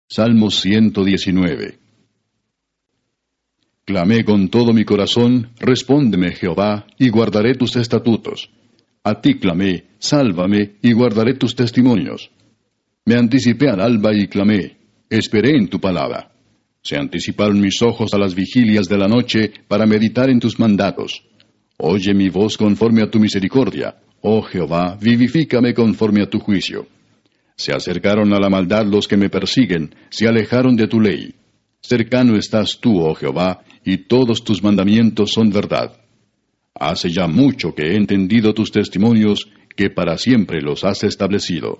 Salmo 119. Clamé con todo mi corazón, respóndeme, Jehová, y guardaré tus estatutos. A ti clamé, sálvame, y guardaré tus testimonios. Me anticipé al alba y clamé, esperé en tu palabra. Se anticiparon mis ojos a las vigilias de la noche para meditar en tus mandatos. Oye mi voz conforme a tu misericordia. Oh Jehová, vivifícame conforme a tu juicio. Se acercaron a la maldad los que me persiguen, se alejaron de tu ley. Cercano estás tú, oh Jehová, y todos tus mandamientos son verdad. Hace ya mucho que he entendido tus testimonios, que para siempre los has establecido.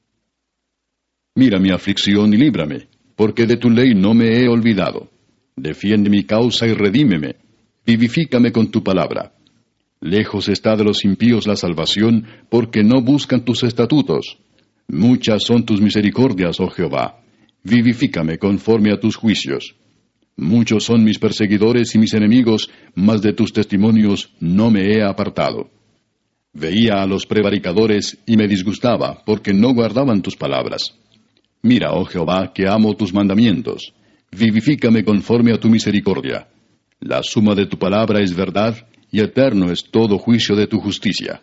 Mira mi aflicción y líbrame, porque de tu ley no me he olvidado. Defiende mi causa y redímeme. Vivifícame con tu palabra. Lejos está de los impíos la salvación, porque no buscan tus estatutos. Muchas son tus misericordias, oh Jehová. Vivifícame conforme a tus juicios. Muchos son mis perseguidores y mis enemigos, mas de tus testimonios no me he apartado. Veía a los prevaricadores y me disgustaba, porque no guardaban tus palabras. Mira, oh Jehová, que amo tus mandamientos. Vivifícame conforme a tu misericordia. La suma de tu palabra es verdad, y eterno es todo juicio de tu justicia.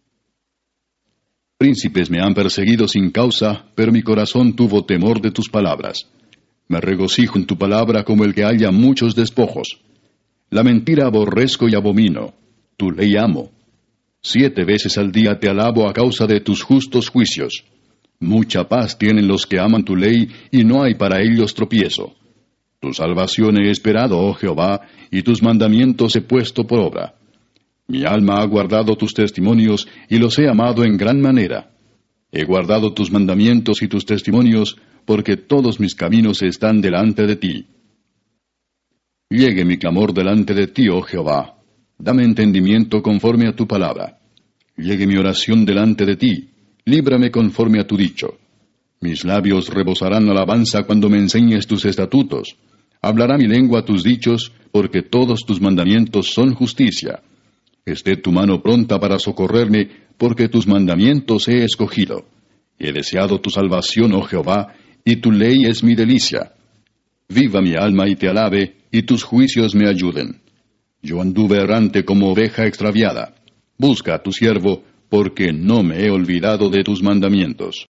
Príncipes me han perseguido sin causa, pero mi corazón tuvo temor de tus palabras. Me regocijo en tu palabra como el que halla muchos despojos. La mentira aborrezco y abomino. Tu ley amo. 7 veces al día te alabo a causa de tus justos juicios. Mucha paz tienen los que aman tu ley, y no hay para ellos tropiezo. Tu salvación he esperado, oh Jehová, y tus mandamientos he puesto por obra. Mi alma ha guardado tus testimonios, y los he amado en gran manera. He guardado tus mandamientos y tus testimonios, porque todos mis caminos están delante de ti. Llegue mi clamor delante de ti, oh Jehová. Dame entendimiento conforme a tu palabra. Llegue mi oración delante de ti. Líbrame conforme a tu dicho. Mis labios rebosarán alabanza cuando me enseñes tus estatutos. Hablará mi lengua tus dichos, porque todos tus mandamientos son justicia. Esté tu mano pronta para socorrerme, porque tus mandamientos he escogido. He deseado tu salvación, oh Jehová, y tu ley es mi delicia. Viva mi alma y te alabe, y tus juicios me ayuden. Yo anduve errante como oveja extraviada. Busca a tu siervo, porque no me he olvidado de tus mandamientos.